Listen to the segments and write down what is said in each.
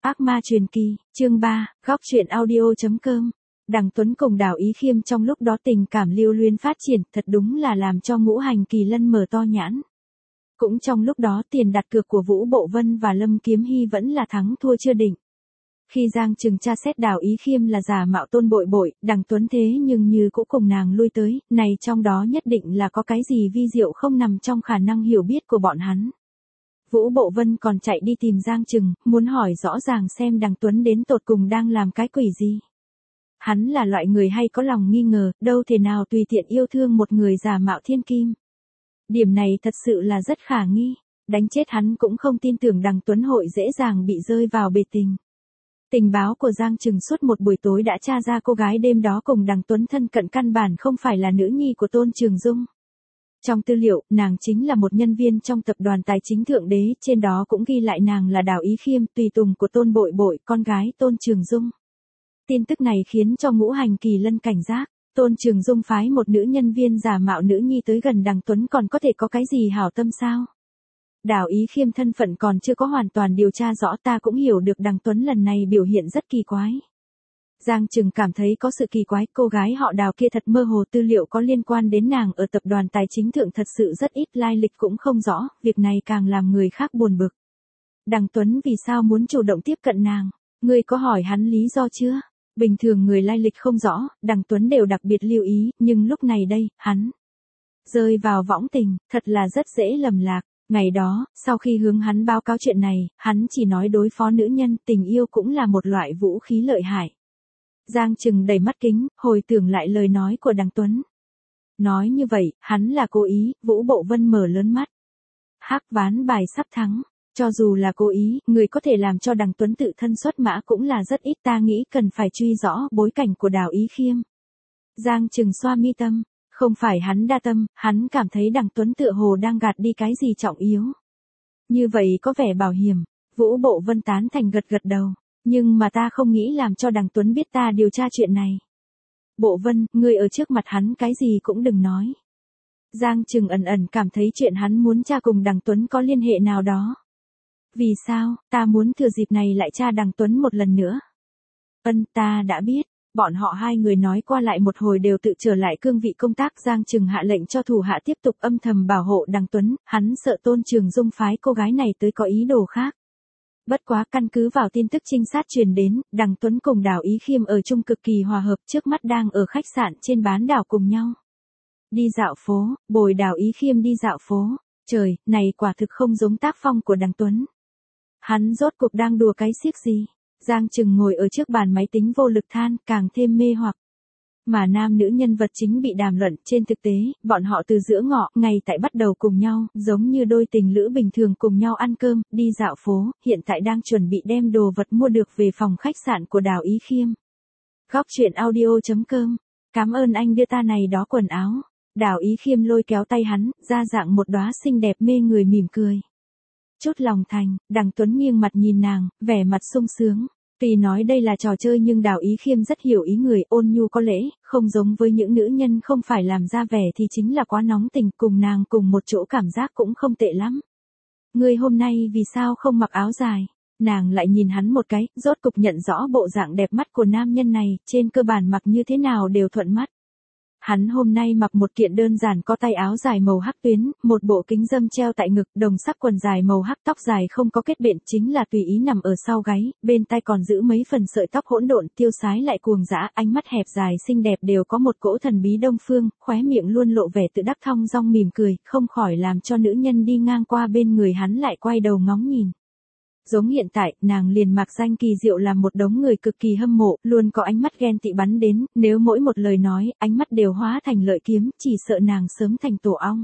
Ác ma truyền kỳ, chương 3, góc truyện audio.com. Đằng Tuấn cùng Đào Ý Khiêm trong lúc đó tình cảm lưu luyến phát triển, thật đúng là làm cho Ngũ Hành Kỳ Lân mở to nhãn. Cũng trong lúc đó tiền đặt cược của Vũ Bộ Vân và Lâm Kiếm Hy vẫn là thắng thua chưa định. Khi Giang Trừng tra xét Đào Ý Khiêm là giả mạo Tôn Bội Bội, Đằng Tuấn thế nhưng như cũ cùng nàng lui tới, này trong đó nhất định là có cái gì vi diệu không nằm trong khả năng hiểu biết của bọn hắn. Vũ Bộ Vân còn chạy đi tìm Giang Trừng, muốn hỏi rõ ràng xem Đằng Tuấn đến tột cùng đang làm cái quỷ gì. Hắn là loại người hay có lòng nghi ngờ, đâu thể nào tùy tiện yêu thương một người giả mạo thiên kim. Điểm này thật sự là rất khả nghi, đánh chết hắn cũng không tin tưởng Đằng Tuấn hội dễ dàng bị rơi vào bể tình. Tình báo của Giang Trừng suốt một buổi tối đã tra ra cô gái đêm đó cùng Đằng Tuấn thân cận căn bản không phải là nữ nhi của Tôn Trường Dung. Trong tư liệu, nàng chính là một nhân viên trong tập đoàn tài chính Thượng Đế, trên đó cũng ghi lại nàng là Đào Ý Khiêm, tùy tùng của Tôn Bội Bội, con gái Tôn Trường Dung. Tin tức này khiến cho Ngũ Hành Kỳ Lân cảnh giác, Tôn Trường Dung phái một nữ nhân viên giả mạo nữ nhi tới gần Đằng Tuấn còn có thể có cái gì hảo tâm sao? Đào Ý Khiêm thân phận còn chưa có hoàn toàn điều tra rõ, ta cũng hiểu được Đằng Tuấn lần này biểu hiện rất kỳ quái. Giang Trừng cảm thấy có sự kỳ quái, cô gái họ Đào kia thật mơ hồ, tư liệu có liên quan đến nàng ở tập đoàn tài chính Thượng thật sự rất ít, lai lịch cũng không rõ, việc này càng làm người khác buồn bực. Đằng Tuấn vì sao muốn chủ động tiếp cận nàng? Ngươi có hỏi hắn lý do chưa? Bình thường người lai lịch không rõ, Đằng Tuấn đều đặc biệt lưu ý, nhưng lúc này đây, hắn rơi vào võng tình, thật là rất dễ lầm lạc. Ngày đó, sau khi hướng hắn báo cáo chuyện này, hắn chỉ nói đối phó nữ nhân, tình yêu cũng là một loại vũ khí lợi hại. Giang Trừng đầy mắt kính, hồi tưởng lại lời nói của Đằng Tuấn. Nói như vậy, hắn là cố ý, Vũ Bộ Vân mở lớn mắt. Hắc ván bài sắp thắng, cho dù là cố ý, người có thể làm cho Đằng Tuấn tự thân xuất mã cũng là rất ít, ta nghĩ cần phải truy rõ bối cảnh của Đào Ý Khiêm. Giang Trừng xoa mi tâm, không phải hắn đa tâm, hắn cảm thấy Đằng Tuấn tựa hồ đang gạt đi cái gì trọng yếu. Như vậy có vẻ bảo hiểm, Vũ Bộ Vân tán thành gật gật đầu. Nhưng mà ta không nghĩ làm cho Đằng Tuấn biết ta điều tra chuyện này. Bộ Vân, ngươi ở trước mặt hắn cái gì cũng đừng nói. Giang Trừng ẩn ẩn cảm thấy chuyện hắn muốn tra cùng Đằng Tuấn có liên hệ nào đó. Vì sao, ta muốn thừa dịp này lại tra Đằng Tuấn một lần nữa. Ta đã biết. Bọn họ hai người nói qua lại một hồi đều tự trở lại cương vị công tác. Giang Trừng hạ lệnh cho thủ hạ tiếp tục âm thầm bảo hộ Đằng Tuấn, hắn sợ Tôn Trường Dung phái cô gái này tới có ý đồ khác. Bất quá căn cứ vào tin tức trinh sát truyền đến, Đằng Tuấn cùng Đào Ý Khiêm ở chung cực kỳ hòa hợp, trước mắt đang ở khách sạn trên bán đảo cùng nhau. Đi dạo phố, bồi Đào Ý Khiêm đi dạo phố. Trời, này quả thực không giống tác phong của Đằng Tuấn. Hắn rốt cuộc đang đùa cái xiếc gì? Giang Trừng ngồi ở trước bàn máy tính vô lực than, càng thêm mê hoặc. Mà nam nữ nhân vật chính bị đàm luận, trên thực tế, bọn họ từ giữa ngọ, ngay tại bắt đầu cùng nhau, giống như đôi tình lữ bình thường cùng nhau ăn cơm, đi dạo phố, hiện tại đang chuẩn bị đem đồ vật mua được về phòng khách sạn của Đào Ý Khiêm. Góc truyện audio.com. Cảm ơn anh đưa ta này đó quần áo. Đào Ý Khiêm lôi kéo tay hắn, ra dạng một đóa xinh đẹp mê người mỉm cười. Chút lòng thành, Đằng Tuấn nghiêng mặt nhìn nàng, vẻ mặt sung sướng. Tuy nói đây là trò chơi nhưng Đào Ý Khiêm rất hiểu ý người, ôn nhu có lễ, không giống với những nữ nhân không phải làm ra vẻ thì chính là quá nóng tình, cùng nàng cùng một chỗ cảm giác cũng không tệ lắm. Ngươi hôm nay vì sao không mặc áo dài? Nàng lại nhìn hắn một cái, rốt cục nhận rõ bộ dạng đẹp mắt của nam nhân này, trên cơ bản mặc như thế nào đều thuận mắt. Hắn hôm nay mặc một kiện đơn giản có tay áo dài màu hắc tuyến, một bộ kính râm treo tại ngực, đồng sắc quần dài màu hắc, tóc dài không có kết bện, chính là tùy ý nằm ở sau gáy, bên tai còn giữ mấy phần sợi tóc hỗn độn, tiêu sái lại cuồng dã, ánh mắt hẹp dài xinh đẹp đều có một cỗ thần bí đông phương, khóe miệng luôn lộ vẻ tự đắc thong dong mỉm cười, không khỏi làm cho nữ nhân đi ngang qua bên người hắn lại quay đầu ngóng nhìn. Giống hiện tại, nàng liền mặc danh kỳ diệu làm một đống người cực kỳ hâm mộ, luôn có ánh mắt ghen tị bắn đến, nếu mỗi một lời nói, ánh mắt đều hóa thành lợi kiếm, chỉ sợ nàng sớm thành tổ ong.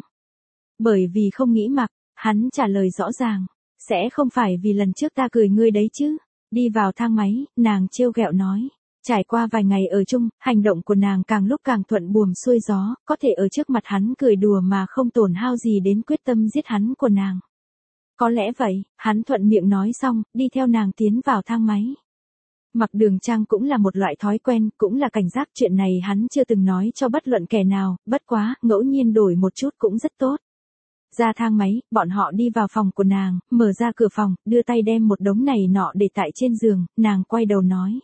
Bởi vì không nghĩ mặc, hắn trả lời rõ ràng, sẽ không phải vì lần trước ta cười ngươi đấy chứ. Đi vào thang máy, nàng trêu ghẹo nói. Trải qua vài ngày ở chung, hành động của nàng càng lúc càng thuận buồm xuôi gió, có thể ở trước mặt hắn cười đùa mà không tổn hao gì đến quyết tâm giết hắn của nàng. Có lẽ vậy, hắn thuận miệng nói xong, đi theo nàng tiến vào thang máy. Mặc đường trang cũng là một loại thói quen, cũng là cảnh giác, chuyện này hắn chưa từng nói cho bất luận kẻ nào, bất quá, ngẫu nhiên đổi một chút cũng rất tốt. Ra thang máy, bọn họ đi vào phòng của nàng, mở ra cửa phòng, đưa tay đem một đống này nọ để tại trên giường, nàng quay đầu nói.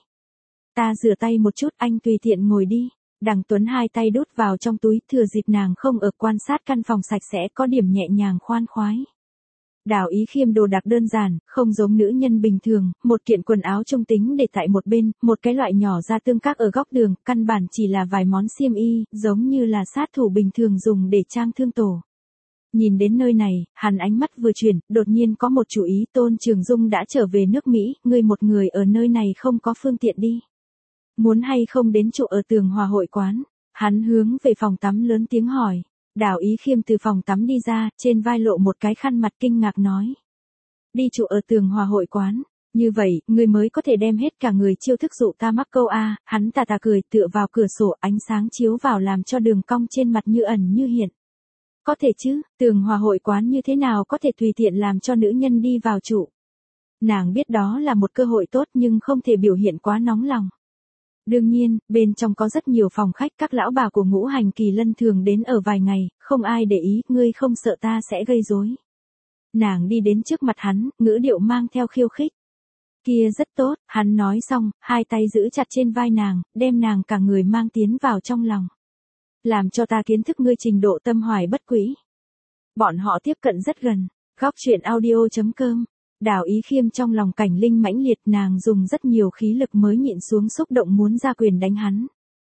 Ta rửa tay một chút, anh tùy tiện ngồi đi. Đằng Tuấn hai tay đút vào trong túi, thừa dịp nàng không ở quan sát căn phòng sạch sẽ có điểm nhẹ nhàng khoan khoái. Đào Ý Khiêm đồ đạc đơn giản, không giống nữ nhân bình thường, một kiện quần áo trung tính để tại một bên, một cái loại nhỏ da tương các ở góc đường, căn bản chỉ là vài món xiêm y, giống như là sát thủ bình thường dùng để trang thương tổ. Nhìn đến nơi này, hắn ánh mắt vừa chuyển, đột nhiên có một chủ ý. Tôn Trường Dung đã trở về nước Mỹ, ngươi một người ở nơi này không có phương tiện đi. Muốn hay không đến trụ ở Tường Hòa hội quán? Hắn hướng về phòng tắm lớn tiếng hỏi. Đào Ý Khiêm từ phòng tắm đi ra, trên vai lộ một cái khăn mặt kinh ngạc nói. Đi trụ ở Tường Hòa hội quán, như vậy, ngươi mới có thể đem hết cả người chiêu thức dụ ta mắc câu a. Hắn tà tà cười tựa vào cửa sổ, ánh sáng chiếu vào làm cho đường cong trên mặt như ẩn như hiện. Có thể chứ, Tường Hòa hội quán như thế nào có thể tùy tiện làm cho nữ nhân đi vào trụ. Nàng biết đó là một cơ hội tốt nhưng không thể biểu hiện quá nóng lòng. Đương nhiên, bên trong có rất nhiều phòng khách, các lão bà của Ngũ Hành Kỳ Lân thường đến ở vài ngày, không ai để ý, ngươi không sợ ta sẽ gây rối. Nàng đi đến trước mặt hắn, ngữ điệu mang theo khiêu khích. Kia rất tốt, hắn nói xong, hai tay giữ chặt trên vai nàng, đem nàng cả người mang tiến vào trong lòng. Làm cho ta kiến thức ngươi trình độ tâm hoài bất quỹ. Bọn họ tiếp cận rất gần. Góc truyện audio.com. Đào Ý Khiêm trong lòng cảnh linh mãnh liệt, nàng dùng rất nhiều khí lực mới nhịn xuống xúc động muốn ra quyền đánh hắn.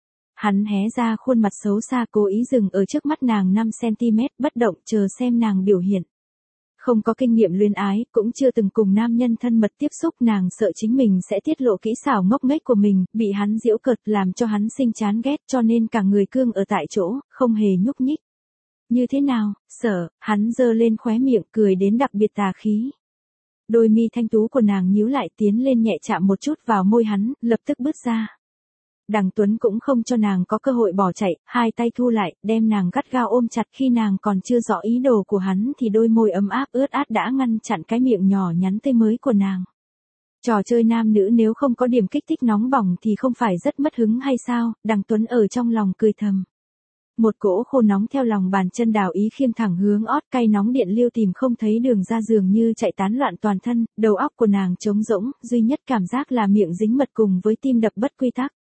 Hắn hé ra khuôn mặt xấu xa cố ý dừng ở trước mắt nàng 5cm bất động chờ xem nàng biểu hiện. Không có kinh nghiệm luyến ái, cũng chưa từng cùng nam nhân thân mật tiếp xúc, nàng sợ chính mình sẽ tiết lộ kỹ xảo ngốc nghếch của mình, bị hắn giễu cợt làm cho hắn sinh chán ghét, cho nên cả người cương ở tại chỗ, không hề nhúc nhích. Như thế nào, sợ, hắn giơ lên khóe miệng cười đến đặc biệt tà khí. Đôi mi thanh tú của nàng nhíu lại tiến lên nhẹ chạm một chút vào môi hắn, lập tức bứt ra. Đằng Tuấn cũng không cho nàng có cơ hội bỏ chạy, hai tay thu lại, đem nàng gắt gao ôm chặt. Khi nàng còn chưa rõ ý đồ của hắn thì đôi môi ấm áp ướt át đã ngăn chặn cái miệng nhỏ nhắn tươi mới của nàng. Trò chơi nam nữ nếu không có điểm kích thích nóng bỏng thì không phải rất mất hứng hay sao? Đằng Tuấn ở trong lòng cười thầm. Một cỗ khô nóng theo lòng bàn chân Đào Ý Khiêm thẳng hướng ót, cay nóng điện lưu tìm không thấy đường ra, dường như chạy tán loạn toàn thân, đầu óc của nàng trống rỗng, duy nhất cảm giác là miệng dính mật cùng với tim đập bất quy tắc.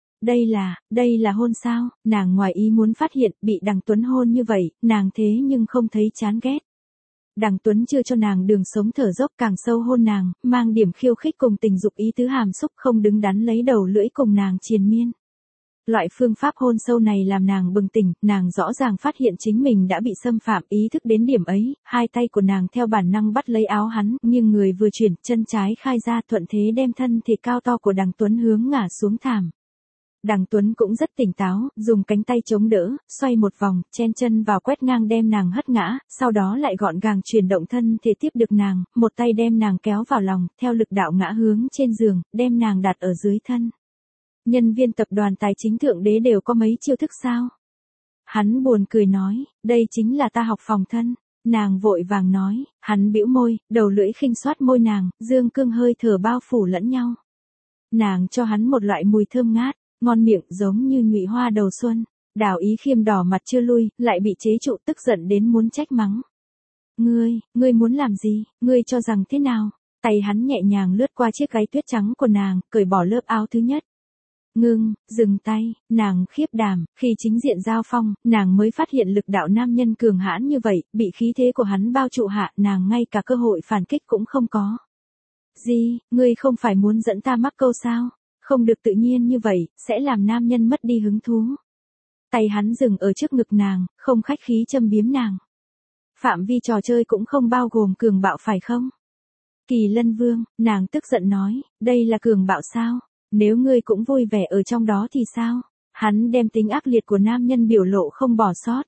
Đây là hôn sao? Nàng ngoài ý muốn phát hiện bị Đằng Tuấn hôn như vậy, nàng thế nhưng không thấy chán ghét. Đằng Tuấn chưa cho nàng đường sống thở dốc, càng sâu hôn nàng, mang điểm khiêu khích cùng tình dục ý tứ hàm xúc, không đứng đắn lấy đầu lưỡi cùng nàng triền miên. Loại phương pháp hôn sâu này làm nàng bừng tỉnh, nàng rõ ràng phát hiện chính mình đã bị xâm phạm, ý thức đến điểm ấy, hai tay của nàng theo bản năng bắt lấy áo hắn, nhưng người vừa chuyển, chân trái khai ra thuận thế đem thân thể cao to của Đằng Tuấn hướng ngả xuống thảm. Đằng Tuấn cũng rất tỉnh táo, dùng cánh tay chống đỡ, xoay một vòng, chen chân vào quét ngang đem nàng hất ngã, sau đó lại gọn gàng chuyển động thân thể tiếp được nàng, một tay đem nàng kéo vào lòng, theo lực đạo ngã hướng trên giường, đem nàng đặt ở dưới thân. Nhân viên tập đoàn tài chính thượng đế đều có mấy chiêu thức sao? Hắn buồn cười nói, đây chính là ta học phòng thân. Nàng vội vàng nói, hắn bĩu môi, đầu lưỡi khinh xoát môi nàng, dương cương hơi thở bao phủ lẫn nhau. Nàng cho hắn một loại mùi thơm ngát, ngon miệng giống như nhụy hoa đầu xuân. Đào Ý Khiêm đỏ mặt chưa lui, lại bị chế trụ, tức giận đến muốn trách mắng. Ngươi muốn làm gì, ngươi cho rằng thế nào? Tay hắn nhẹ nhàng lướt qua chiếc gáy tuyết trắng của nàng, cởi bỏ lớp áo thứ nhất. Dừng tay, nàng khiếp đảm, khi chính diện giao phong, nàng mới phát hiện lực đạo nam nhân cường hãn như vậy, bị khí thế của hắn bao trụ hạ, nàng ngay cả cơ hội phản kích cũng không có. Gì, ngươi không phải muốn dẫn ta mắc câu sao? Không được tự nhiên như vậy, sẽ làm nam nhân mất đi hứng thú. Tay hắn dừng ở trước ngực nàng, không khách khí châm biếm nàng. Phạm vi trò chơi cũng không bao gồm cường bạo phải không? Kỳ Lân Vương, nàng tức giận nói, đây là cường bạo sao? Nếu ngươi cũng vui vẻ ở trong đó thì sao? Hắn đem tính ác liệt của nam nhân biểu lộ không bỏ sót.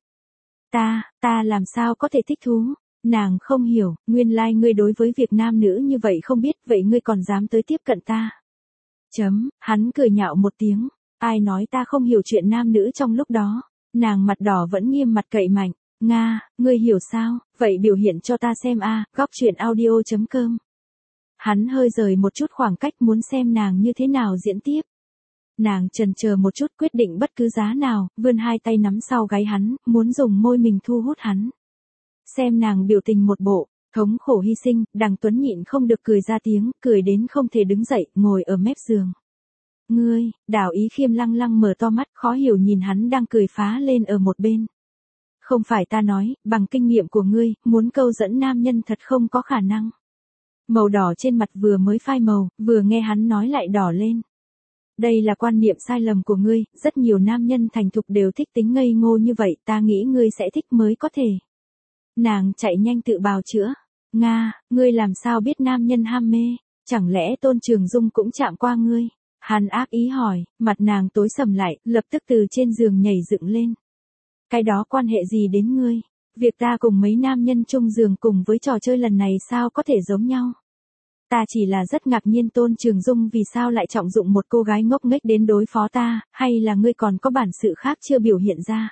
Ta làm sao có thể thích thú? Nàng không hiểu, nguyên lai ngươi đối với việc nam nữ như vậy không biết, vậy ngươi còn dám tới tiếp cận ta. Hắn cười nhạo một tiếng, ai nói ta không hiểu chuyện nam nữ trong lúc đó. Nàng mặt đỏ vẫn nghiêm mặt cậy mạnh, ngươi hiểu sao, vậy biểu hiện cho ta xem a. Góc truyện audio.com. Hắn hơi rời một chút khoảng cách muốn xem nàng như thế nào diễn tiếp. Nàng chần chờ một chút quyết định bất cứ giá nào, vươn hai tay nắm sau gáy hắn, muốn dùng môi mình thu hút hắn. Xem nàng biểu tình một bộ thống khổ hy sinh, Đằng Tuấn nhịn không được cười ra tiếng, cười đến không thể đứng dậy, ngồi ở mép giường. Ngươi, Đào Ý Khiêm lăng lăng mở to mắt, khó hiểu nhìn hắn đang cười phá lên ở một bên. Không phải ta nói, bằng kinh nghiệm của ngươi, muốn câu dẫn nam nhân thật không có khả năng. Màu đỏ trên mặt vừa mới phai màu, vừa nghe hắn nói lại đỏ lên. Đây là quan niệm sai lầm của ngươi, rất nhiều nam nhân thành thục đều thích tính ngây ngô như vậy, ta nghĩ ngươi sẽ thích mới có thể. Nàng chạy nhanh tự bào chữa. Nga, ngươi làm sao biết nam nhân ham mê, chẳng lẽ Tôn Trường Dung cũng chạm qua ngươi? Hắn ác ý hỏi, mặt nàng tối sầm lại, lập tức từ trên giường nhảy dựng lên. Cái đó quan hệ gì đến ngươi? Việc ta cùng mấy nam nhân chung giường cùng với trò chơi lần này sao có thể giống nhau? Ta chỉ là rất ngạc nhiên Tôn Trường Dung vì sao lại trọng dụng một cô gái ngốc nghếch đến đối phó ta, hay là ngươi còn có bản sự khác chưa biểu hiện ra?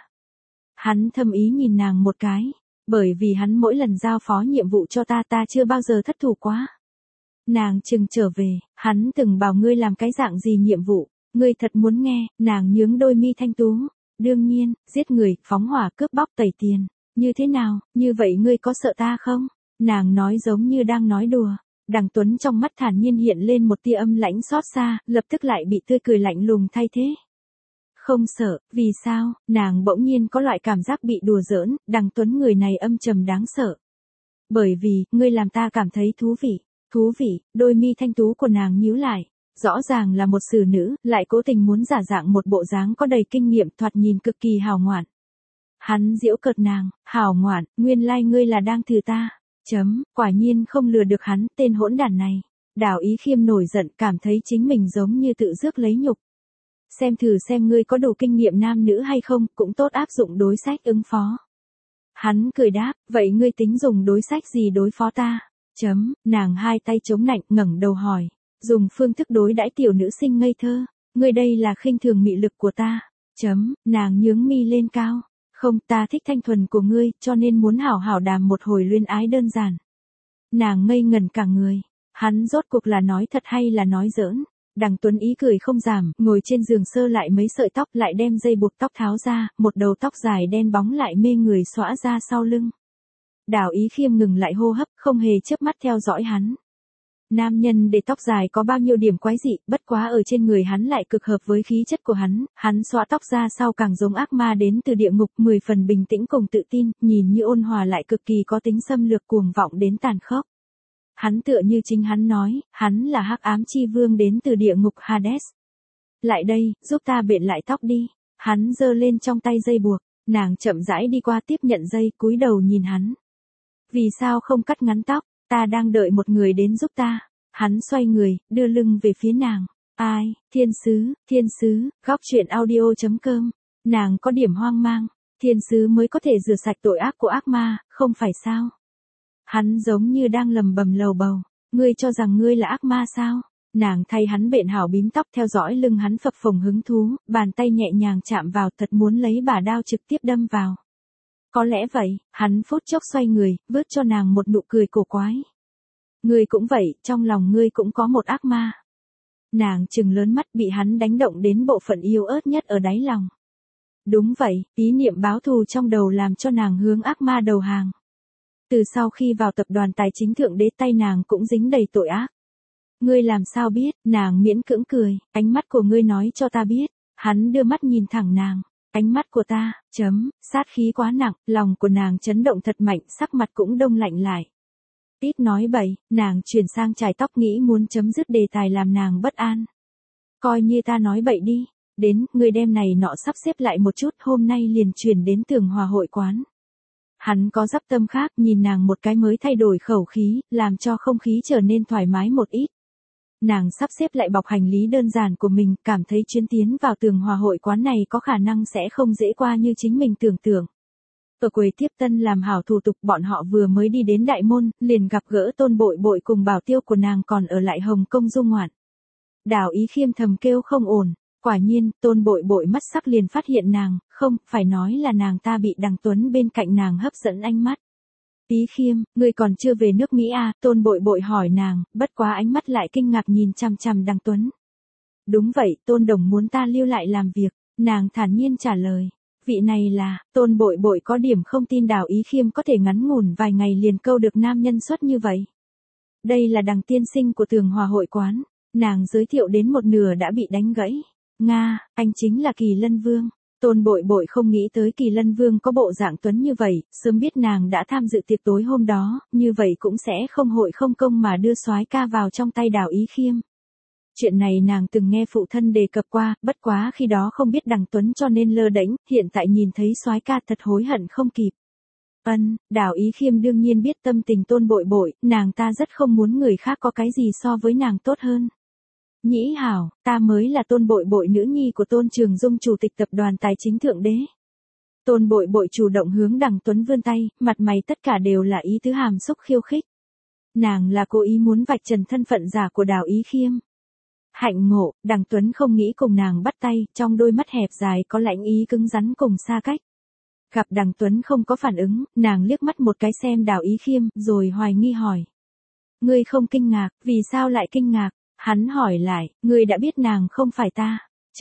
Hắn thâm ý nhìn nàng một cái, bởi vì hắn mỗi lần giao phó nhiệm vụ cho ta chưa bao giờ thất thủ quá. Nàng chừng trở về, hắn từng bảo ngươi làm cái dạng gì nhiệm vụ, ngươi thật muốn nghe, nàng nhướng đôi mi thanh tú. Đương nhiên, giết người, phóng hỏa, cướp bóc, tẩy tiền, như thế nào, như vậy ngươi có sợ ta không? Nàng nói giống như đang nói đùa. Đằng Tuấn trong mắt thản nhiên hiện lên một tia âm lãnh xót xa, lập tức lại bị tươi cười lạnh lùng thay thế. Không sợ, vì sao? Nàng bỗng nhiên có loại cảm giác bị đùa giỡn, Đằng Tuấn người này âm trầm đáng sợ. Bởi vì, ngươi làm ta cảm thấy thú vị. Thú vị, đôi mi thanh tú của nàng nhíu lại. Rõ ràng là một xử nữ, lại cố tình muốn giả dạng một bộ dáng có đầy kinh nghiệm thoạt nhìn cực kỳ hào ngoạn. Hắn giễu cợt nàng, hào ngoạn, nguyên lai ngươi là đang thử ta. Quả nhiên không lừa được hắn, tên hỗn đản này. Đào Ý Khiêm nổi giận, cảm thấy chính mình giống như tự rước lấy nhục. Xem thử xem ngươi có đủ kinh nghiệm nam nữ hay không, cũng tốt áp dụng đối sách ứng phó. Hắn cười đáp, vậy ngươi tính dùng đối sách gì đối phó ta? Nàng hai tay chống nạnh, ngẩng đầu hỏi. Dùng phương thức đối đãi tiểu nữ sinh ngây thơ, ngươi đây là khinh thường mị lực của ta. Nàng nhướng mi lên cao. Không, ta thích thanh thuần của ngươi, cho nên muốn hảo hảo đàm một hồi luyến ái đơn giản. Nàng ngây ngẩn cả người. Hắn rốt cuộc là nói thật hay là nói giỡn? Đằng Tuấn ý cười không giảm, ngồi trên giường sơ lại mấy sợi tóc, lại đem dây buộc tóc tháo ra, một đầu tóc dài đen bóng lại mê người xõa ra sau lưng. Đào Ý Khiêm ngừng lại hô hấp, không hề chớp mắt theo dõi hắn. Nam nhân để tóc dài có bao nhiêu điểm quái dị, bất quá ở trên người hắn lại cực hợp với khí chất của hắn xõa tóc ra sau càng giống ác ma đến từ địa ngục, 10 phần bình tĩnh cùng tự tin, nhìn như ôn hòa lại cực kỳ có tính xâm lược cuồng vọng đến tàn khốc. Hắn tựa như chính hắn nói, hắn là hắc ám chi vương đến từ địa ngục Hades. Lại đây, giúp ta biện lại tóc đi. Hắn giơ lên trong tay dây buộc, nàng chậm rãi đi qua tiếp nhận dây, cúi đầu nhìn hắn. Vì sao không cắt ngắn tóc? Ta đang đợi một người đến giúp ta. Hắn xoay người, đưa lưng về phía nàng. Ai, thiên sứ, góc truyện audio.com. Nàng có điểm hoang mang. Thiên sứ mới có thể rửa sạch tội ác của ác ma, không phải sao? Hắn giống như đang lầm bầm lầu bầu. Ngươi cho rằng ngươi là ác ma sao? Nàng thay hắn bện hảo bím tóc theo dõi lưng hắn phập phồng hứng thú, bàn tay nhẹ nhàng chạm vào thật muốn lấy bả đao trực tiếp đâm vào. Có lẽ vậy, hắn phút chốc xoay người, vứt cho nàng một nụ cười cổ quái. Ngươi cũng vậy, trong lòng ngươi cũng có một ác ma. Nàng trừng lớn mắt bị hắn đánh động đến bộ phận yếu ớt nhất ở đáy lòng. Đúng vậy, ý niệm báo thù trong đầu làm cho nàng hướng ác ma đầu hàng. Từ sau khi vào tập đoàn tài chính thượng đế tay nàng cũng dính đầy tội ác. Ngươi làm sao biết, nàng miễn cưỡng cười, ánh mắt của ngươi nói cho ta biết. Hắn đưa mắt nhìn thẳng nàng. Ánh mắt của ta, sát khí quá nặng, lòng của nàng chấn động thật mạnh, sắc mặt cũng đông lạnh lại. Ít nói bậy, nàng chuyển sang chải tóc nghĩ muốn chấm dứt đề tài làm nàng bất an. Coi như ta nói bậy đi, đến, người đem này nọ sắp xếp lại một chút, hôm nay liền chuyển đến Tường Hòa hội quán. Hắn có dắp tâm khác, nhìn nàng một cái mới thay đổi khẩu khí, làm cho không khí trở nên thoải mái một ít. Nàng sắp xếp lại bọc hành lý đơn giản của mình, cảm thấy chuyến tiến vào Tường Hòa hội quán này có khả năng sẽ không dễ qua như chính mình tưởng tượng. Ở quầy tiếp tân làm hảo thủ tục, bọn họ vừa mới đi đến đại môn, liền gặp gỡ Tôn Bội Bội cùng bảo tiêu của nàng còn ở lại Hồng Kông du ngoạn. Đào Ý Khiêm thầm kêu không ổn, quả nhiên, Tôn Bội Bội mắt sắc liền phát hiện nàng, không, phải nói là nàng ta bị Đằng Tuấn bên cạnh nàng hấp dẫn ánh mắt. Ý Khiêm, ngươi còn chưa về nước Mỹ à? Tôn Bội Bội hỏi nàng, bất quá ánh mắt lại kinh ngạc nhìn chằm chằm Đằng Tuấn. Đúng vậy, Tôn Đồng muốn ta lưu lại làm việc, nàng thản nhiên trả lời. Vị này là, Tôn Bội Bội có điểm không tin Đào Ý Khiêm có thể ngắn ngủn vài ngày liền câu được nam nhân xuất như vậy. Đây là Đằng tiên sinh của Tường Hòa hội quán, nàng giới thiệu đến một nửa đã bị đánh gãy. Nga, anh chính là Kỳ Lân Vương. Tôn Bội Bội không nghĩ tới Kỳ Lân Vương có bộ dạng tuấn như vậy, sớm biết nàng đã tham dự tiệc tối hôm đó, như vậy cũng sẽ không hội không công mà đưa soái ca vào trong tay Đào Ý Khiêm. Chuyện này nàng từng nghe phụ thân đề cập qua, bất quá khi đó không biết Đằng Tuấn cho nên lơ đễnh, hiện tại nhìn thấy soái ca thật hối hận không kịp. Đào Ý Khiêm đương nhiên biết tâm tình Tôn Bội Bội, nàng ta rất không muốn người khác có cái gì so với nàng tốt hơn. Nhĩ hảo, ta mới là Tôn Bội Bội nữ nhi của Tôn Trường Dung chủ tịch tập đoàn tài chính thượng đế. Tôn Bội Bội chủ động hướng Đằng Tuấn vươn tay, mặt mày tất cả đều là ý tứ hàm xúc khiêu khích. Nàng là cố ý muốn vạch trần thân phận giả của Đào Ý Khiêm. Hạnh ngộ, Đằng Tuấn không nghĩ cùng nàng bắt tay, trong đôi mắt hẹp dài có lãnh ý cứng rắn cùng xa cách. Gặp Đằng Tuấn không có phản ứng, nàng liếc mắt một cái xem Đào Ý Khiêm, rồi hoài nghi hỏi. Ngươi không kinh ngạc, vì sao lại kinh ngạc? Hắn hỏi lại, ngươi đã biết nàng không phải ta.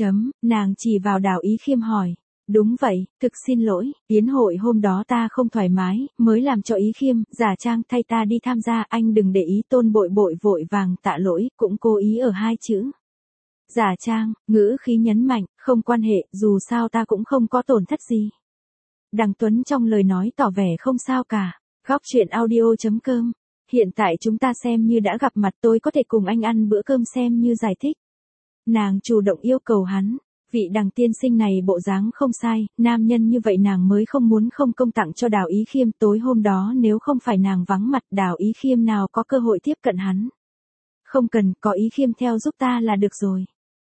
Nàng chỉ vào Đào Ý Khiêm hỏi. Đúng vậy, thực xin lỗi, yến hội hôm đó ta không thoải mái, mới làm cho Ý Khiêm, giả trang thay ta đi tham gia, anh đừng để ý. Tôn Bội Bội vội vàng tạ lỗi, cũng cố ý ở hai chữ. Giả trang, ngữ khí nhấn mạnh, không quan hệ, dù sao ta cũng không có tổn thất gì. Đằng Tuấn trong lời nói tỏ vẻ không sao cả. Góc truyện audio.com. Hiện tại chúng ta xem như đã gặp mặt, tôi có thể cùng anh ăn bữa cơm xem như giải thích. Nàng chủ động yêu cầu hắn. Vị Đằng tiên sinh này bộ dáng không sai, nam nhân như vậy nàng mới không muốn không công tặng cho Đào Ý Khiêm. Tối hôm đó nếu không phải nàng vắng mặt, Đào Ý Khiêm nào có cơ hội tiếp cận hắn. Không cần, có Ý Khiêm theo giúp ta là được rồi.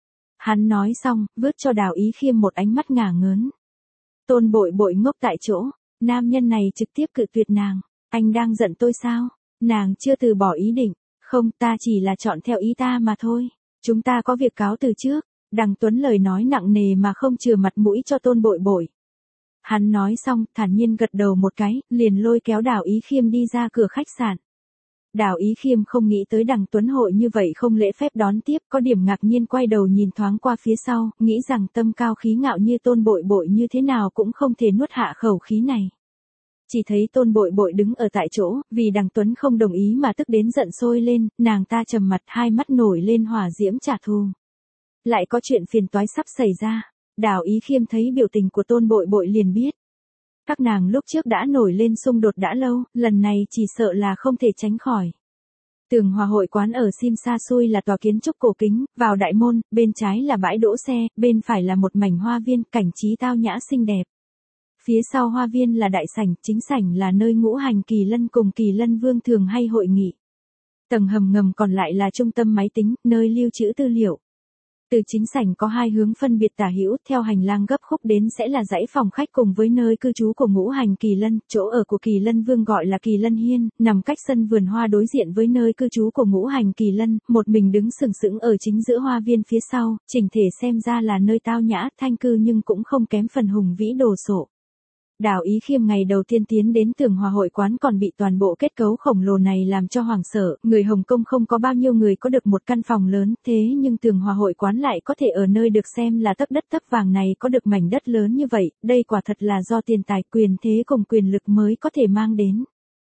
Hắn nói xong, vứt cho Đào Ý Khiêm một ánh mắt ngả ngớn. Tôn Bội Bội ngốc tại chỗ, nam nhân này trực tiếp cự tuyệt nàng. Anh đang giận tôi sao? Nàng chưa từ bỏ ý định. Không, ta chỉ là chọn theo ý ta mà thôi. Chúng ta có việc cáo từ trước. Đằng Tuấn lời nói nặng nề mà không chừa mặt mũi cho Tôn Bội Bội. Hắn nói xong, thản nhiên gật đầu một cái, liền lôi kéo Đào Ý Khiêm đi ra cửa khách sạn. Đào Ý Khiêm không nghĩ tới Đằng Tuấn hội như vậy không lễ phép đón tiếp, có điểm ngạc nhiên quay đầu nhìn thoáng qua phía sau, nghĩ rằng tâm cao khí ngạo như Tôn Bội Bội như thế nào cũng không thể nuốt hạ khẩu khí này. Chỉ thấy Tôn Bội Bội đứng ở tại chỗ, vì Đằng Tuấn không đồng ý mà tức đến giận sôi lên, nàng ta trầm mặt, hai mắt nổi lên hỏa diễm trả thù. Lại có chuyện phiền toái sắp xảy ra. Đào Ý Khiêm thấy biểu tình của Tôn Bội Bội liền biết. Các nàng lúc trước đã nổi lên xung đột đã lâu, lần này chỉ sợ là không thể tránh khỏi. Tường Hòa hội quán ở Sim Sa Xui là tòa kiến trúc cổ kính, vào đại môn, bên trái là bãi đỗ xe, bên phải là một mảnh hoa viên, cảnh trí tao nhã xinh đẹp. Phía sau hoa viên là đại sảnh, chính sảnh là nơi ngũ hành Kỳ Lân cùng Kỳ Lân Vương thường hay hội nghị. Tầng hầm ngầm còn lại là trung tâm máy tính, nơi lưu trữ tư liệu. Từ chính sảnh có hai hướng phân biệt tả hữu, theo hành lang gấp khúc đến sẽ là dãy phòng khách cùng với nơi cư trú của ngũ hành Kỳ Lân, chỗ ở của Kỳ Lân Vương gọi là Kỳ Lân Hiên, nằm cách sân vườn hoa đối diện với nơi cư trú của ngũ hành Kỳ Lân, một mình đứng sừng sững ở chính giữa hoa viên phía sau, chỉnh thể xem ra là nơi tao nhã, thanh cư nhưng cũng không kém phần hùng vĩ đồ sộ. Đào Ý Khiêm ngày đầu tiên tiến đến Tường Hòa hội quán còn bị toàn bộ kết cấu khổng lồ này làm cho hoảng sợ, người Hồng Kông không có bao nhiêu người có được một căn phòng lớn, thế nhưng Tường Hòa hội quán lại có thể ở nơi được xem là tấc đất tấc vàng này có được mảnh đất lớn như vậy, đây quả thật là do tiền tài quyền thế cùng quyền lực mới có thể mang đến.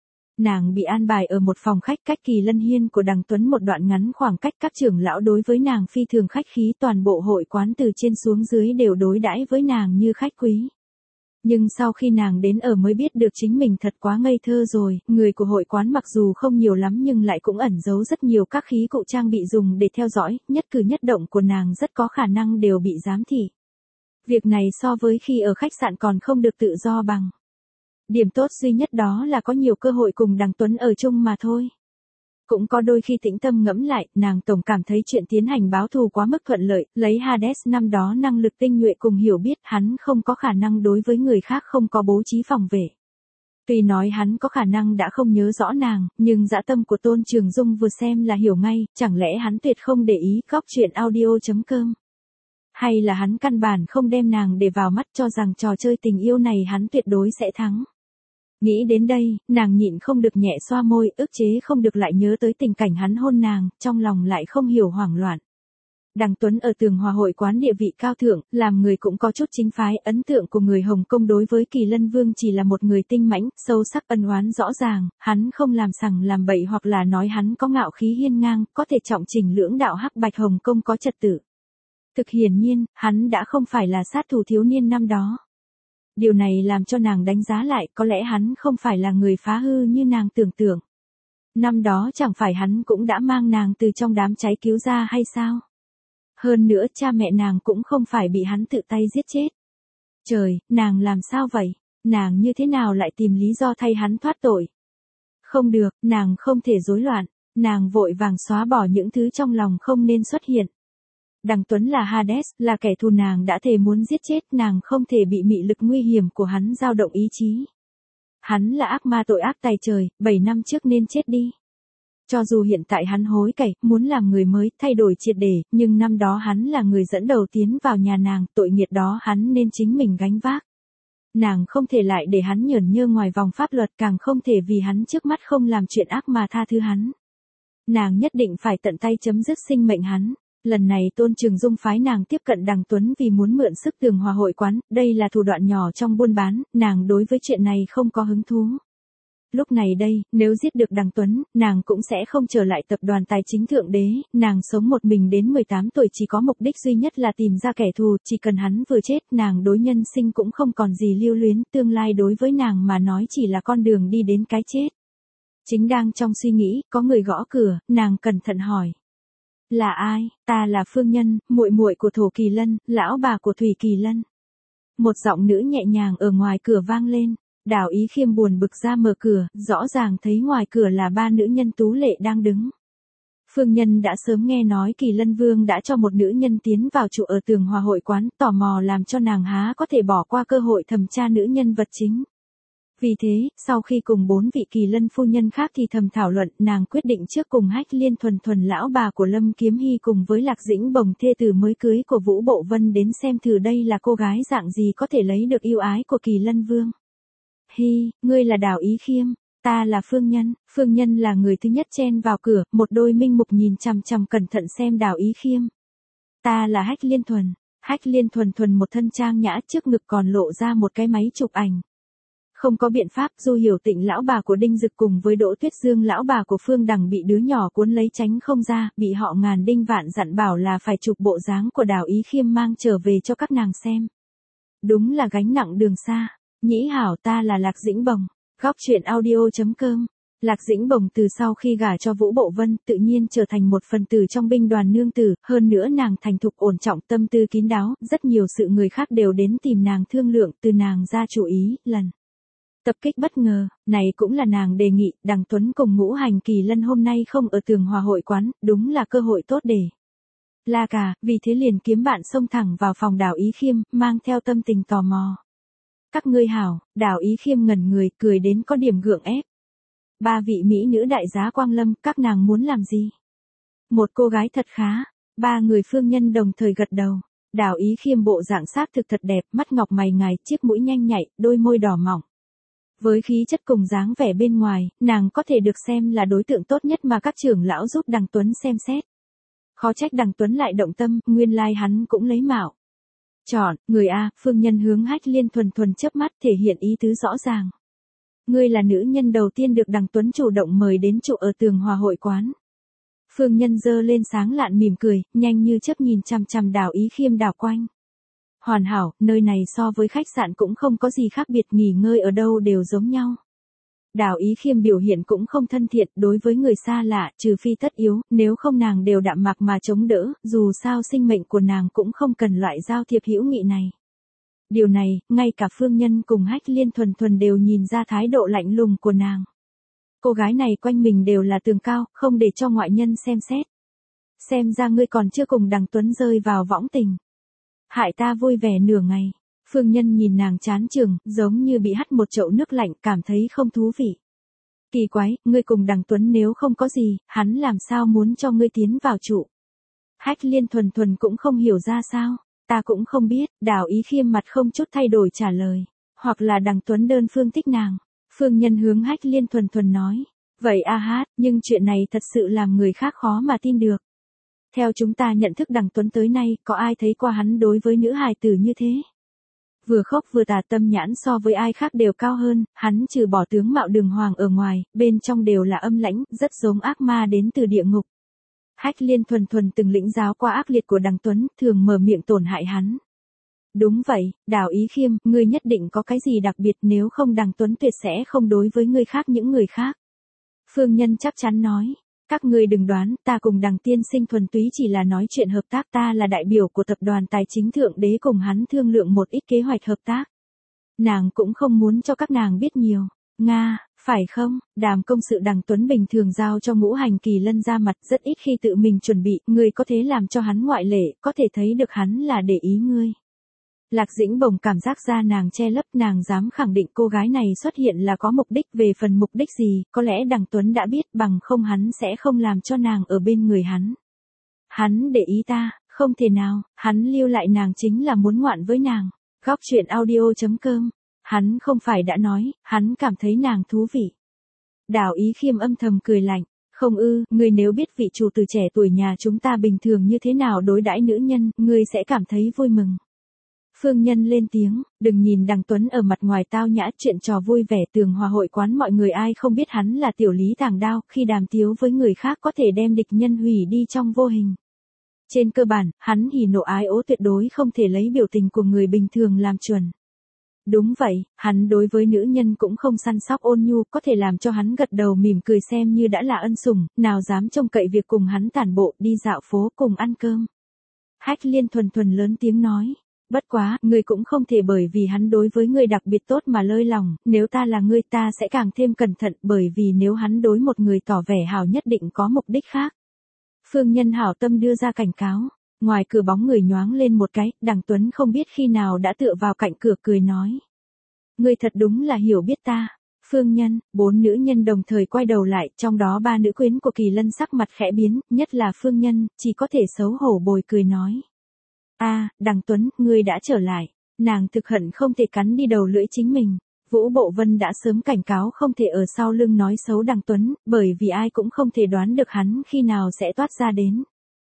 Nàng bị an bài ở một phòng khách cách Kỳ Lân Hiên của Đằng Tuấn một đoạn ngắn, khoảng cách các trưởng lão đối với nàng phi thường khách khí, toàn bộ hội quán từ trên xuống dưới đều đối đãi với nàng như khách quý. Nhưng sau khi nàng đến ở mới biết được chính mình thật quá ngây thơ rồi, người của hội quán mặc dù không nhiều lắm nhưng lại cũng ẩn giấu rất nhiều các khí cụ trang bị dùng để theo dõi, nhất cử nhất động của nàng rất có khả năng đều bị giám thị. Việc này so với khi ở khách sạn còn không được tự do bằng. Điểm tốt duy nhất đó là có nhiều cơ hội cùng Đằng Tuấn ở chung mà thôi. Cũng có đôi khi tĩnh tâm ngẫm lại, nàng tổng cảm thấy chuyện tiến hành báo thù quá mức thuận lợi, lấy Hades năm đó năng lực tinh nhuệ cùng hiểu biết, hắn không có khả năng đối với người khác không có bố trí phòng vệ. Tuy nói hắn có khả năng đã không nhớ rõ nàng, nhưng dã tâm của Tôn Trường Dung vừa xem là hiểu ngay, chẳng lẽ hắn tuyệt không để ý. Góc truyện audio.com. Hay là hắn căn bản không đem nàng để vào mắt, cho rằng trò chơi tình yêu này hắn tuyệt đối sẽ thắng. Nghĩ đến đây, nàng nhịn không được nhẹ xoa môi, ức chế không được lại nhớ tới tình cảnh hắn hôn nàng, trong lòng lại không hiểu hoảng loạn. Đằng Tuấn ở Tường Hòa hội quán địa vị cao thượng, làm người cũng có chút chính phái, ấn tượng của người Hồng Kông đối với Kỳ Lân Vương chỉ là một người tinh mãnh, sâu sắc ân oán rõ ràng, hắn không làm sằng làm bậy hoặc là nói hắn có ngạo khí hiên ngang, có thể trọng chỉnh lưỡng đạo hắc bạch Hồng Kông có trật tự. Thực hiển nhiên, hắn đã không phải là sát thủ thiếu niên năm đó. Điều này làm cho nàng đánh giá lại, có lẽ hắn không phải là người phá hư như nàng tưởng tượng. Năm đó chẳng phải hắn cũng đã mang nàng từ trong đám cháy cứu ra hay sao? Hơn nữa cha mẹ nàng cũng không phải bị hắn tự tay giết chết. Trời, nàng làm sao vậy? Nàng như thế nào lại tìm lý do thay hắn thoát tội? Không được, nàng không thể rối loạn. Nàng vội vàng xóa bỏ những thứ trong lòng không nên xuất hiện. Đằng Tuấn là Hades, là kẻ thù nàng đã thề muốn giết chết, nàng không thể bị mị lực nguy hiểm của hắn dao động ý chí. Hắn là ác ma tội ác tày trời, 7 năm trước nên chết đi. Cho dù hiện tại hắn hối cải, muốn làm người mới, thay đổi triệt để, nhưng năm đó hắn là người dẫn đầu tiến vào nhà nàng, tội nghiệt đó hắn nên chính mình gánh vác. Nàng không thể lại để hắn nhởn nhơ ngoài vòng pháp luật, càng không thể vì hắn trước mắt không làm chuyện ác mà tha thứ hắn. Nàng nhất định phải tận tay chấm dứt sinh mệnh hắn. Lần này Tôn Trường Dung phái nàng tiếp cận Đằng Tuấn vì muốn mượn sức Tường Hòa hội quán, đây là thủ đoạn nhỏ trong buôn bán, nàng đối với chuyện này không có hứng thú. Lúc này đây, nếu giết được Đằng Tuấn, nàng cũng sẽ không trở lại tập đoàn tài chính thượng đế, nàng sống một mình đến 18 tuổi chỉ có mục đích duy nhất là tìm ra kẻ thù, chỉ cần hắn vừa chết, nàng đối nhân sinh cũng không còn gì lưu luyến, tương lai đối với nàng mà nói chỉ là con đường đi đến cái chết. Chính đang trong suy nghĩ, có người gõ cửa, nàng cẩn thận hỏi. Là ai? Ta là Phương Nhân, muội muội của Thổ Kỳ Lân, lão bà của Thủy Kỳ Lân. Một giọng nữ nhẹ nhàng ở ngoài cửa vang lên. Đào Ý Khiêm buồn bực ra mở cửa, rõ ràng thấy ngoài cửa là 3 nữ nhân tú lệ đang đứng. Phương Nhân đã sớm nghe nói Kỳ Lân Vương đã cho một nữ nhân tiến vào trụ ở Tường Hòa hội quán, tò mò làm cho nàng há có thể bỏ qua cơ hội thẩm tra nữ nhân vật chính. Vì thế, sau khi cùng 4 vị Kỳ Lân phu nhân khác thì thầm thảo luận, nàng quyết định trước cùng Hách Liên Thuần Thuần lão bà của Lâm Kiếm Hy cùng với Lạc Dĩnh Bồng thê tử mới cưới của Vũ Bộ Vân đến xem thử đây là cô gái dạng gì có thể lấy được yêu ái của Kỳ Lân Vương. Hi, ngươi là Đào Ý Khiêm, ta là Phương Nhân. Phương Nhân là người thứ nhất chen vào cửa, một đôi minh mục nhìn chằm chằm cẩn thận xem Đào Ý Khiêm. Ta là Hách Liên Thuần. Hách Liên Thuần Thuần một thân trang nhã, trước ngực còn lộ ra một cái máy chụp ảnh. Không có biện pháp, Du Hiểu Tịnh lão bà của Đinh Dực cùng với Đỗ Tuyết Dương lão bà của Phương Đằng bị đứa nhỏ cuốn lấy tránh không ra, bị họ ngàn đinh vạn dặn bảo là phải chụp bộ dáng của Đào Ý Khiêm mang trở về cho các nàng xem. Đúng là gánh nặng đường xa. Nhĩ hảo, ta là Lạc Dĩnh Bồng. Góc truyện audio.com. Lạc Dĩnh Bồng từ sau khi gả cho Vũ Bộ Vân tự nhiên trở thành một phần tử trong binh đoàn nương tử, hơn nữa nàng thành thục ổn trọng tâm tư kín đáo, rất nhiều sự người khác đều đến tìm nàng thương lượng, từ nàng ra chủ ý, lần. Tập kích bất ngờ, này cũng là nàng đề nghị, Đằng Tuấn cùng Ngũ Hành Kỳ Lân hôm nay không ở Tường Hòa hội quán, đúng là cơ hội tốt để la cà, vì thế liền kiếm bạn xông thẳng vào phòng Đào Ý Khiêm, mang theo tâm tình tò mò. Các ngươi hảo, Đào Ý Khiêm ngẩn người, cười đến có điểm gượng ép. 3 vị mỹ nữ đại giá Quang Lâm, các nàng muốn làm gì? Một cô gái thật khá, 3 người Phương Nhân đồng thời gật đầu. Đào Ý Khiêm bộ dạng xác thực thật đẹp, mắt ngọc mày ngài, chiếc mũi nhanh nhạy, đôi môi đỏ mỏng. Với khí chất cùng dáng vẻ bên ngoài, nàng có thể được xem là đối tượng tốt nhất mà các trưởng lão giúp Đằng Tuấn xem xét. Khó trách Đằng Tuấn lại động tâm, nguyên lai hắn cũng lấy mạo. Chọn, người A, Phương Nhân hướng Hách Liên Thuần Thuần chớp mắt thể hiện ý tứ rõ ràng. Ngươi là nữ nhân đầu tiên được Đằng Tuấn chủ động mời đến trụ ở Tường Hòa hội quán. Phương Nhân giơ lên sáng lạn mỉm cười, nhanh như chớp nhìn chằm chằm Đào Ý Khiêm đảo quanh. Hoàn hảo, nơi này so với khách sạn cũng không có gì khác biệt, nghỉ ngơi ở đâu đều giống nhau. Đào Ý Khiêm biểu hiện cũng không thân thiện đối với người xa lạ, trừ phi tất yếu, nếu không nàng đều đạm mạc mà chống đỡ, dù sao sinh mệnh của nàng cũng không cần loại giao thiệp hữu nghị này. Điều này, ngay cả Phương Nhân cùng Hách Liên Thuần Thuần đều nhìn ra thái độ lạnh lùng của nàng. Cô gái này quanh mình đều là tường cao, không để cho ngoại nhân xem xét. Xem ra ngươi còn chưa cùng Đằng Tuấn rơi vào võng tình. Hại ta vui vẻ nửa ngày. Phương Nhân nhìn nàng chán chường, giống như bị hắt một chậu nước lạnh, cảm thấy không thú vị. Kỳ quái, ngươi cùng Đằng Tuấn nếu không có gì, hắn làm sao muốn cho ngươi tiến vào trụ? Hách Liên Thuần Thuần cũng không hiểu ra sao. Ta cũng không biết, Đào Ý Khiêm mặt không chút thay đổi trả lời. Hoặc là Đằng Tuấn đơn phương thích nàng. Phương Nhân hướng Hách Liên Thuần Thuần nói. Vậy a hát, nhưng chuyện này thật sự làm người khác khó mà tin được. Theo chúng ta nhận thức Đằng Tuấn tới nay, có ai thấy qua hắn đối với nữ hài tử như thế? Vừa khốc vừa tà, tâm nhãn so với ai khác đều cao hơn, hắn trừ bỏ tướng mạo đường hoàng ở ngoài, bên trong đều là âm lãnh, rất giống ác ma đến từ địa ngục. Hách Liên thuần thuần từng lĩnh giáo qua ác liệt của Đằng Tuấn, thường mở miệng tổn hại hắn. Đúng vậy, Đào Ý Khiêm, ngươi nhất định có cái gì đặc biệt, nếu không Đằng Tuấn tuyệt sẽ không đối với ngươi khác những người khác. Phương Nhân chắc chắn nói. Các ngươi đừng đoán, ta cùng Đằng tiên sinh thuần túy chỉ là nói chuyện hợp tác, ta là đại biểu của tập đoàn tài chính Thượng Đế, cùng hắn thương lượng một ít kế hoạch hợp tác. Nàng cũng không muốn cho các nàng biết nhiều. Nga, phải không? Đàm công sự Đằng Tuấn bình thường giao cho Ngũ Hành Kỳ Lân ra mặt, rất ít khi tự mình chuẩn bị, ngươi có thế làm cho hắn ngoại lệ, có thể thấy được hắn là để ý ngươi. Lạc Dĩnh Bồng cảm giác ra nàng che lấp, nàng dám khẳng định cô gái này xuất hiện là có mục đích, về phần mục đích gì, có lẽ Đằng Tuấn đã biết, bằng không hắn sẽ không làm cho nàng ở bên người hắn. Hắn để ý ta, không thể nào, hắn lưu lại nàng chính là muốn ngoạn với nàng. Góc truyện audio.com, hắn không phải đã nói, hắn cảm thấy nàng thú vị. Đào Ý Khiêm âm thầm cười lạnh, không ư, ngươi nếu biết vị chủ tử trẻ tuổi nhà chúng ta bình thường như thế nào đối đãi nữ nhân, ngươi sẽ cảm thấy vui mừng. Phương Nhân lên tiếng, đừng nhìn Đằng Tuấn ở mặt ngoài tao nhã, chuyện trò vui vẻ, tường hòa hội quán, mọi người ai không biết hắn là tiểu lý tàng đao, khi đàm tiếu với người khác có thể đem địch nhân hủy đi trong vô hình. Trên cơ bản, hắn hỉ nộ ái ố tuyệt đối không thể lấy biểu tình của người bình thường làm chuẩn. Đúng vậy, hắn đối với nữ nhân cũng không săn sóc ôn nhu, có thể làm cho hắn gật đầu mỉm cười xem như đã là ân sủng, nào dám trông cậy việc cùng hắn tản bộ, đi dạo phố, cùng ăn cơm. Hách Liên thuần thuần lớn tiếng nói. Bất quá, ngươi cũng không thể bởi vì hắn đối với ngươi đặc biệt tốt mà lơi lòng, nếu ta là ngươi ta sẽ càng thêm cẩn thận, bởi vì nếu hắn đối một người tỏ vẻ hảo nhất định có mục đích khác. Phương Nhân hảo tâm đưa ra cảnh cáo, ngoài cửa bóng người nhoáng lên một cái, Đằng Tuấn không biết khi nào đã tựa vào cạnh cửa cười nói. Ngươi thật đúng là hiểu biết ta. Phương Nhân, 4 nữ nhân đồng thời quay đầu lại, trong đó 3 nữ quyến của Kỳ Lân sắc mặt khẽ biến, nhất là Phương Nhân, chỉ có thể xấu hổ bồi cười nói. Đằng Tuấn, ngươi đã trở lại. Nàng thực hận không thể cắn đi đầu lưỡi chính mình. Vũ Bộ Vân đã sớm cảnh cáo không thể ở sau lưng nói xấu Đằng Tuấn, bởi vì ai cũng không thể đoán được hắn khi nào sẽ toát ra đến.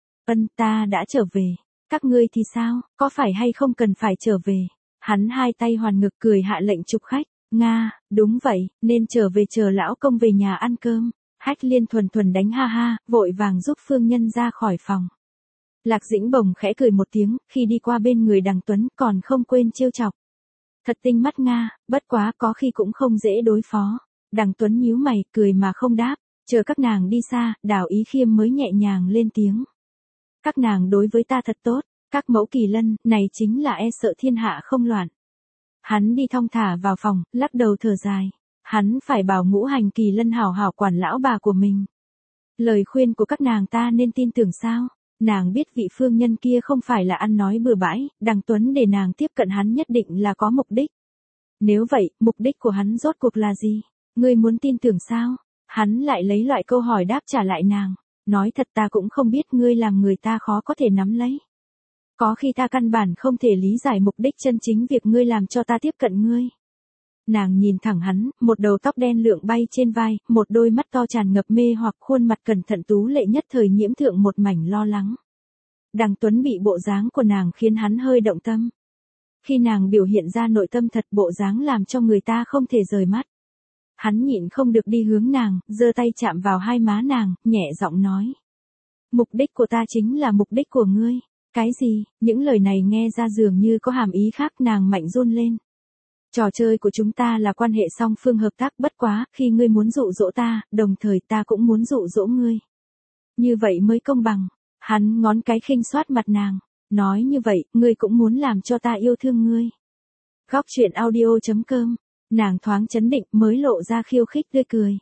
Ta đã trở về. Các ngươi thì sao, có phải hay không cần phải trở về? Hắn hai tay hoàn ngực cười hạ lệnh chụp khách. Nga, đúng vậy, nên trở về chờ lão công về nhà ăn cơm. Hách Liên thuần thuần đánh ha ha, vội vàng giúp Phương Nhân ra khỏi phòng. Lạc Dĩnh Bồng khẽ cười một tiếng, khi đi qua bên người Đằng Tuấn còn không quên trêu chọc. Thật tinh mắt Nga, bất quá có khi cũng không dễ đối phó. Đằng Tuấn nhíu mày, cười mà không đáp, chờ các nàng đi xa, Đào Ý Khiêm mới nhẹ nhàng lên tiếng. Các nàng đối với ta thật tốt, các mẫu Kỳ Lân, này chính là e sợ thiên hạ không loạn. Hắn đi thong thả vào phòng, lắc đầu thở dài. Hắn phải bảo Ngũ Hành Kỳ Lân hảo hảo quản lão bà của mình. Lời khuyên của các nàng ta nên tin tưởng sao? Nàng biết vị Phương Nhân kia không phải là ăn nói bừa bãi, Đằng Tuấn để nàng tiếp cận hắn nhất định là có mục đích. Nếu vậy, mục đích của hắn rốt cuộc là gì? Ngươi muốn tin tưởng sao? Hắn lại lấy loại câu hỏi đáp trả lại nàng. Nói thật ta cũng không biết, ngươi làm người ta khó có thể nắm lấy. Có khi ta căn bản không thể lý giải mục đích chân chính việc ngươi làm cho ta tiếp cận ngươi. Nàng nhìn thẳng hắn, một đầu tóc đen lượn bay trên vai, một đôi mắt to tràn ngập mê hoặc, khuôn mặt cẩn thận tú lệ nhất thời nhiễm thượng một mảnh lo lắng. Đằng Tuấn bị bộ dáng của nàng khiến hắn hơi động tâm. Khi nàng biểu hiện ra nội tâm thật, bộ dáng làm cho người ta không thể rời mắt. Hắn nhịn không được đi hướng nàng, giơ tay chạm vào hai má nàng, nhẹ giọng nói. Mục đích của ta chính là mục đích của ngươi. Cái gì? Những lời này nghe ra dường như có hàm ý khác, nàng mạnh run lên. Trò chơi của chúng ta là quan hệ song phương hợp tác, bất quá, khi ngươi muốn dụ dỗ ta, đồng thời ta cũng muốn dụ dỗ ngươi. Như vậy mới công bằng. Hắn ngón cái khinh soát mặt nàng. Nói như vậy, ngươi cũng muốn làm cho ta yêu thương ngươi. Góc truyện audio.com, nàng thoáng chấn định mới lộ ra khiêu khích tươi cười.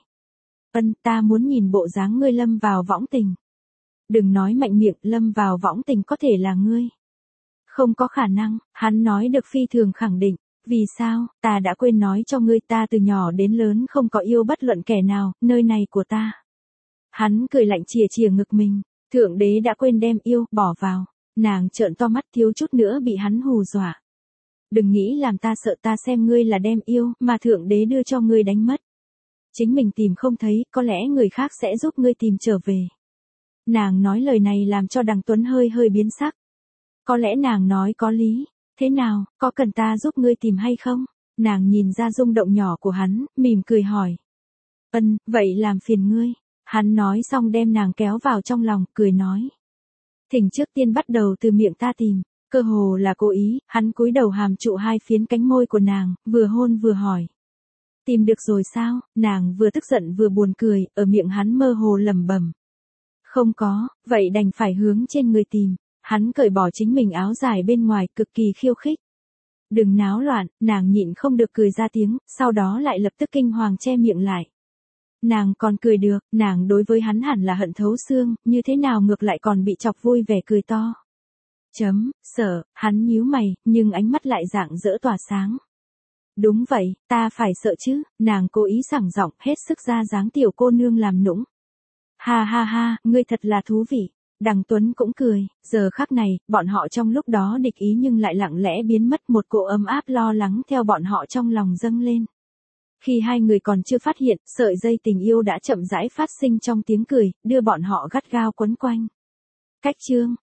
Ta muốn nhìn bộ dáng ngươi lâm vào võng tình. Đừng nói mạnh miệng, lâm vào võng tình có thể là ngươi. Không có khả năng, hắn nói được phi thường khẳng định. Vì sao, ta đã quên nói cho ngươi, ta từ nhỏ đến lớn không có yêu bất luận kẻ nào, nơi này của ta. Hắn cười lạnh chìa chìa ngực mình, Thượng Đế đã quên đem yêu, bỏ vào. Nàng trợn to mắt thiếu chút nữa bị hắn hù dọa. Đừng nghĩ làm ta sợ, ta xem ngươi là đem yêu, mà Thượng Đế đưa cho ngươi đánh mất. Chính mình tìm không thấy, có lẽ người khác sẽ giúp ngươi tìm trở về. Nàng nói lời này làm cho Đằng Tuấn hơi hơi biến sắc. Có lẽ nàng nói có lý, thế nào, có cần ta giúp ngươi tìm hay không? Nàng nhìn ra rung động nhỏ của hắn, mỉm cười hỏi. Vậy làm phiền ngươi. Hắn nói xong đem nàng kéo vào trong lòng, cười nói. Thỉnh trước tiên bắt đầu từ miệng ta tìm, cơ hồ là cố ý, hắn cúi đầu hàm trụ hai phiến cánh môi của nàng, vừa hôn vừa hỏi. Tìm được rồi sao? Nàng vừa tức giận vừa buồn cười, ở miệng hắn mơ hồ lẩm bẩm. Không có, vậy đành phải hướng trên người tìm. Hắn cởi bỏ chính mình áo dài bên ngoài, cực kỳ khiêu khích. Đừng náo loạn, nàng nhịn không được cười ra tiếng, sau đó lại lập tức kinh hoàng che miệng lại. Nàng còn cười được, nàng đối với hắn hẳn là hận thấu xương, như thế nào ngược lại còn bị chọc vui vẻ cười to. Sợ, hắn nhíu mày, nhưng ánh mắt lại rạng rỡ tỏa sáng. Đúng vậy, ta phải sợ chứ, nàng cố ý sảng giọng, hết sức ra dáng tiểu cô nương làm nũng. Ha ha ha, ngươi thật là thú vị. Đằng Tuấn cũng cười, giờ khắc này, bọn họ trong lúc đó địch ý nhưng lại lặng lẽ biến mất, một cỗ ấm áp lo lắng theo bọn họ trong lòng dâng lên. Khi hai người còn chưa phát hiện, sợi dây tình yêu đã chậm rãi phát sinh trong tiếng cười, đưa bọn họ gắt gao quấn quanh. Cách chương